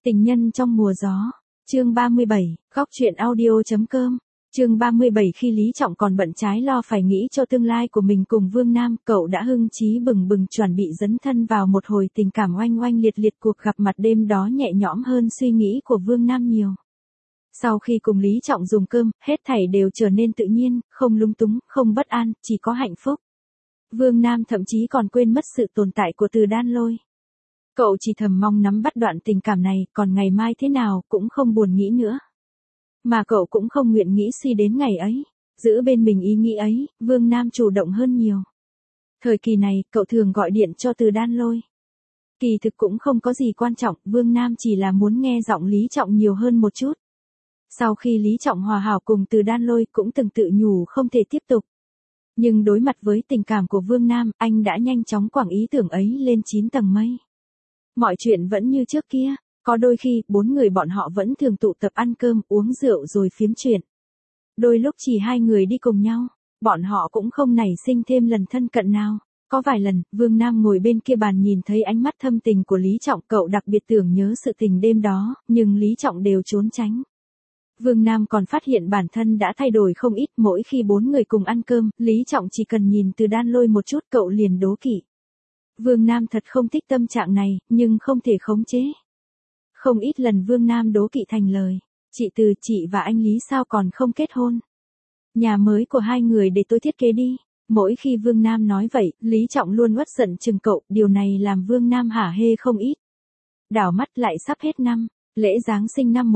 Tình nhân trong mùa gió. Chương 37, góc truyện audio.com. Chương 37 khi Lý Trọng còn bận trái lo phải nghĩ cho tương lai của mình cùng Vương Nam, cậu đã hưng chí bừng bừng chuẩn bị dấn thân vào một hồi tình cảm oanh oanh liệt liệt. Cuộc gặp mặt đêm đó nhẹ nhõm hơn suy nghĩ của Vương Nam nhiều. Sau khi cùng Lý Trọng dùng cơm, hết thảy đều trở nên tự nhiên, không lung túng, không bất an, chỉ có hạnh phúc. Vương Nam thậm chí còn quên mất sự tồn tại của Từ Đan Lôi. Cậu chỉ thầm mong nắm bắt đoạn tình cảm này, còn ngày mai thế nào cũng không buồn nghĩ nữa. Mà cậu cũng không nguyện nghĩ suy đến ngày ấy. Giữ bên mình ý nghĩ ấy, Vương Nam chủ động hơn nhiều. Thời kỳ này, cậu thường gọi điện cho Từ Đan Lôi. Kỳ thực cũng không có gì quan trọng, Vương Nam chỉ là muốn nghe giọng Lý Trọng nhiều hơn một chút. Sau khi Lý Trọng hòa hảo cùng Từ Đan Lôi cũng từng tự nhủ không thể tiếp tục. Nhưng đối mặt với tình cảm của Vương Nam, anh đã nhanh chóng quẳng ý tưởng ấy lên 9 tầng mây. Mọi chuyện vẫn như trước kia, có đôi khi, 4 người bọn họ vẫn thường tụ tập ăn cơm, uống rượu rồi phiếm chuyện. Đôi lúc chỉ 2 người đi cùng nhau, bọn họ cũng không nảy sinh thêm lần thân cận nào. Có vài lần, Vương Nam ngồi bên kia bàn nhìn thấy ánh mắt thâm tình của Lý Trọng, cậu đặc biệt tưởng nhớ sự tình đêm đó, nhưng Lý Trọng đều trốn tránh. Vương Nam còn phát hiện bản thân đã thay đổi không ít, mỗi khi 4 người cùng ăn cơm, Lý Trọng chỉ cần nhìn Từ Đan Lôi một chút cậu liền đố kỵ. Vương Nam thật không thích tâm trạng này, nhưng không thể khống chế. Không ít lần Vương Nam đố kỵ thành lời. Chị Từ, chị và anh Lý sao còn không kết hôn? Nhà mới của 2 người để tôi thiết kế đi. Mỗi khi Vương Nam nói vậy, Lý Trọng luôn uất giận chừng cậu, điều này làm Vương Nam hả hê không ít. Đảo mắt lại sắp hết năm. Lễ Giáng sinh năm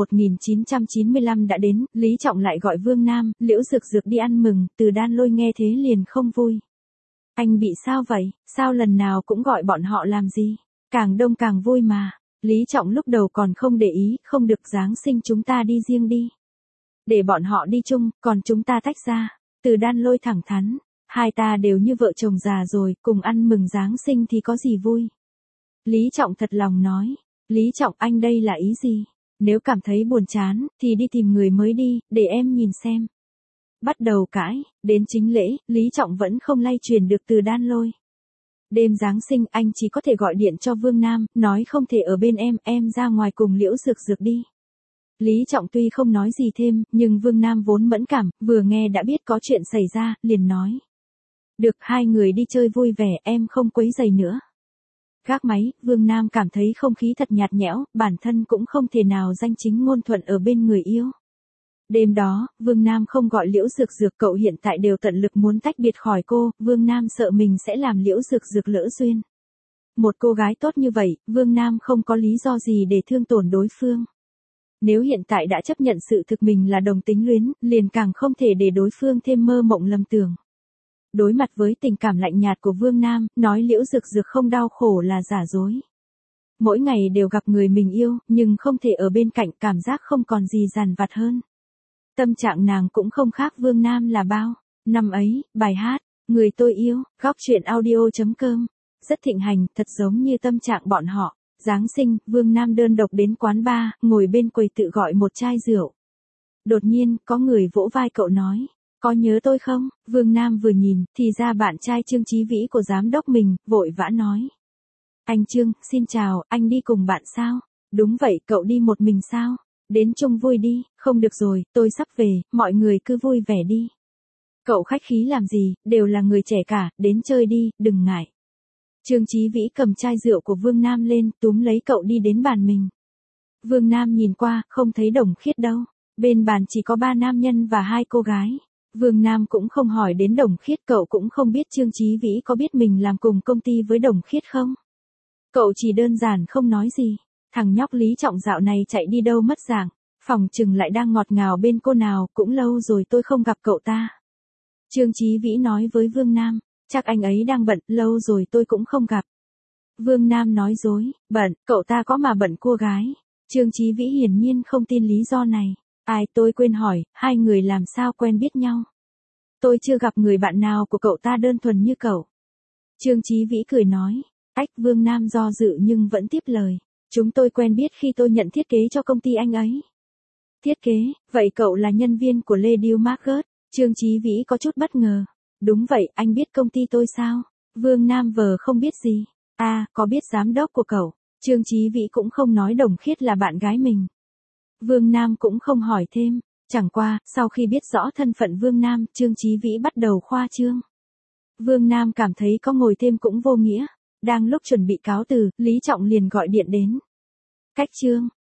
1995 đã đến, Lý Trọng lại gọi Vương Nam, Liễu Dược Dược đi ăn mừng, Từ Đan Lôi nghe thế liền không vui. Anh bị sao vậy, sao lần nào cũng gọi bọn họ làm gì, càng đông càng vui mà. Lý Trọng lúc đầu còn không để ý, không được, Giáng sinh chúng ta đi riêng đi. Để bọn họ đi chung, còn chúng ta tách ra. Từ Đan Lôi thẳng thắn, hai ta đều như vợ chồng già rồi, cùng ăn mừng Giáng sinh thì có gì vui. Lý Trọng thật lòng nói. Lý Trọng, anh đây là ý gì? Nếu cảm thấy buồn chán, thì đi tìm người mới đi, để em nhìn xem. Bắt đầu cãi, đến chính lễ, Lý Trọng vẫn không lay truyền được Từ Đan Lôi. Đêm Giáng sinh anh chỉ có thể gọi điện cho Vương Nam, nói không thể ở bên em ra ngoài cùng Liễu Dược Dược đi. Lý Trọng tuy không nói gì thêm, nhưng Vương Nam vốn mẫn cảm, vừa nghe đã biết có chuyện xảy ra, liền nói. Được, 2 người đi chơi vui vẻ, em không quấy rầy nữa. Gác máy, Vương Nam cảm thấy không khí thật nhạt nhẽo, bản thân cũng không thể nào danh chính ngôn thuận ở bên người yêu. Đêm đó, Vương Nam không gọi Liễu Dược Dược, cậu hiện tại đều tận lực muốn tách biệt khỏi cô, Vương Nam sợ mình sẽ làm Liễu Dược Dược lỡ duyên. Một cô gái tốt như vậy, Vương Nam không có lý do gì để thương tổn đối phương. Nếu hiện tại đã chấp nhận sự thực mình là đồng tính luyến, liền càng không thể để đối phương thêm mơ mộng lầm tưởng. Đối mặt với tình cảm lạnh nhạt của Vương Nam, nói Liễu Dược Dược không đau khổ là giả dối. Mỗi ngày đều gặp người mình yêu, nhưng không thể ở bên cạnh, cảm giác không còn gì dằn vặt hơn. Tâm trạng nàng cũng không khác Vương Nam là bao. Năm ấy, bài hát, Người Tôi Yêu, góc truyện audio.com, rất thịnh hành, thật giống như tâm trạng bọn họ. Giáng sinh, Vương Nam đơn độc đến quán bar, ngồi bên quầy tự gọi một chai rượu. Đột nhiên, có người vỗ vai cậu nói. Có nhớ tôi không? Vương Nam vừa nhìn, thì ra bạn trai Trương Chí Vĩ của giám đốc mình, vội vã nói. Anh Trương, xin chào, anh đi cùng bạn sao? Đúng vậy, cậu đi một mình sao? Đến chung vui đi, không được rồi, tôi sắp về, mọi người cứ vui vẻ đi. Cậu khách khí làm gì, đều là người trẻ cả, đến chơi đi, đừng ngại. Trương Chí Vĩ cầm chai rượu của Vương Nam lên, túm lấy cậu đi đến bàn mình. Vương Nam nhìn qua, không thấy Đồng Khiết đâu. Bên bàn chỉ có 3 nam nhân và 2 cô gái. Vương Nam cũng không hỏi đến Đồng Khiết, cậu cũng không biết Trương Chí Vĩ có biết mình làm cùng công ty với Đồng Khiết không. Cậu chỉ đơn giản không nói gì. Thằng nhóc Lý Trọng dạo này chạy đi đâu mất dạng, phòng chừng lại đang ngọt ngào bên cô nào, cũng lâu rồi tôi không gặp cậu ta. Trương Chí Vĩ nói với Vương Nam, chắc anh ấy đang bận, lâu rồi tôi cũng không gặp. Vương Nam nói dối, bận, cậu ta có mà bận cô gái. Trương Chí Vĩ hiển nhiên không tin lý do này. Ai, tôi quên hỏi, 2 người làm sao quen biết nhau? Tôi chưa gặp người bạn nào của cậu ta đơn thuần như cậu. Trương Chí Vĩ cười nói, Vương Nam do dự nhưng vẫn tiếp lời. Chúng tôi quen biết khi tôi nhận thiết kế cho công ty anh ấy. Thiết kế, vậy cậu là nhân viên của Lady Margaret? Trương Chí Vĩ có chút bất ngờ. Đúng vậy, anh biết công ty tôi sao? Vương Nam vờ không biết gì. À, có biết giám đốc của cậu. Trương Chí Vĩ cũng không nói Đồng Khiết là bạn gái mình. Vương Nam cũng không hỏi thêm. Chẳng qua, sau khi biết rõ thân phận Vương Nam, Trương Chí Vĩ bắt đầu khoa trương. Vương Nam cảm thấy có ngồi thêm cũng vô nghĩa. Đang lúc chuẩn bị cáo từ, Lý Trọng liền gọi điện đến. Cách Trương,